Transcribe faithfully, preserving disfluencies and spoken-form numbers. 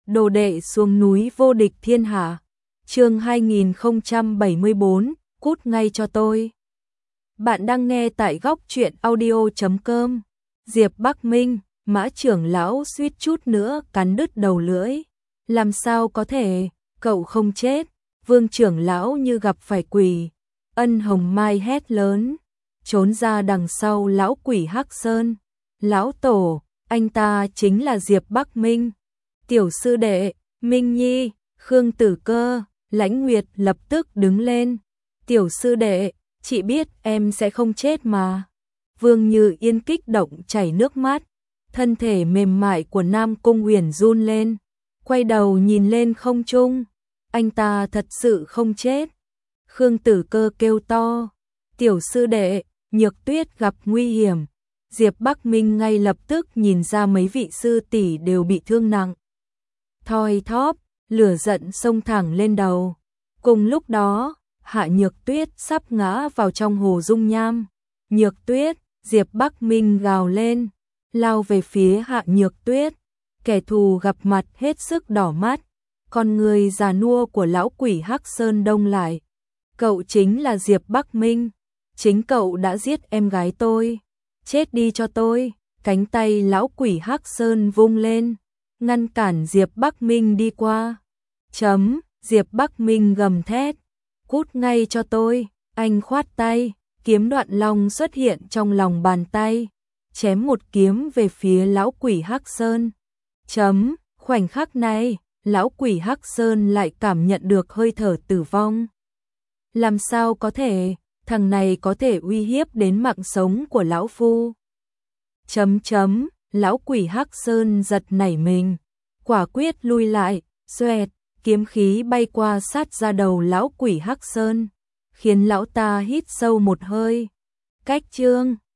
Đồ đệ xuống núi vô địch thiên hạ. Chương hai nghìn không trăm bảy mươi bốn, cút ngay cho tôi. Bạn đang nghe tại góc truyện audio chấm com. Diệp Bắc Minh, Mã trưởng lão suýt chút nữa cắn đứt đầu lưỡi. Làm sao có thể, cậu không chết? Vương trưởng lão như gặp phải quỷ. Ân Hồng Mai hét lớn, trốn ra đằng sau lão quỷ Hắc Sơn. Lão tổ, anh ta chính là Diệp Bắc Minh. Tiểu sư đệ, Minh Nhi, Khương Tử Cơ, Lãnh Nguyệt lập tức đứng lên. Tiểu sư đệ, chị biết em sẽ không chết mà. Vương Như Yên kích động chảy nước mắt. Thân thể mềm mại của Nam Cung Huyền run lên. Quay đầu nhìn lên không trung. Anh ta thật sự không chết. Khương Tử Cơ kêu to. Tiểu sư đệ, Nhược Tuyết gặp nguy hiểm. Diệp Bắc Minh ngay lập tức nhìn ra mấy vị sư tỷ đều bị thương nặng. Thoi thóp, lửa giận xông thẳng lên đầu. Cùng lúc đó, Hạ Nhược Tuyết sắp ngã vào trong hồ dung nham. Nhược Tuyết, Diệp Bắc Minh gào lên, lao về phía Hạ Nhược Tuyết. Kẻ thù gặp mặt hết sức đỏ mắt, con người già nua của lão quỷ Hắc Sơn đông lại. Cậu chính là Diệp Bắc Minh, chính cậu đã giết em gái tôi. Chết đi cho tôi. Cánh tay lão quỷ Hắc Sơn vung lên, ngăn cản Diệp Bắc Minh đi qua. Chấm, Diệp Bắc Minh gầm thét, cút ngay cho tôi. Anh khoát tay, kiếm đoạn long xuất hiện trong lòng bàn tay, chém một kiếm về phía lão quỷ Hắc Sơn. Chấm, khoảnh khắc này, lão quỷ Hắc Sơn lại cảm nhận được hơi thở tử vong. Làm sao có thể, thằng này có thể uy hiếp đến mạng sống của lão phu. Chấm chấm, lão quỷ Hắc Sơn giật nảy mình, quả quyết lui lại, xoẹt, kiếm khí bay qua sát ra đầu lão quỷ Hắc Sơn, khiến lão ta hít sâu một hơi. Cách chương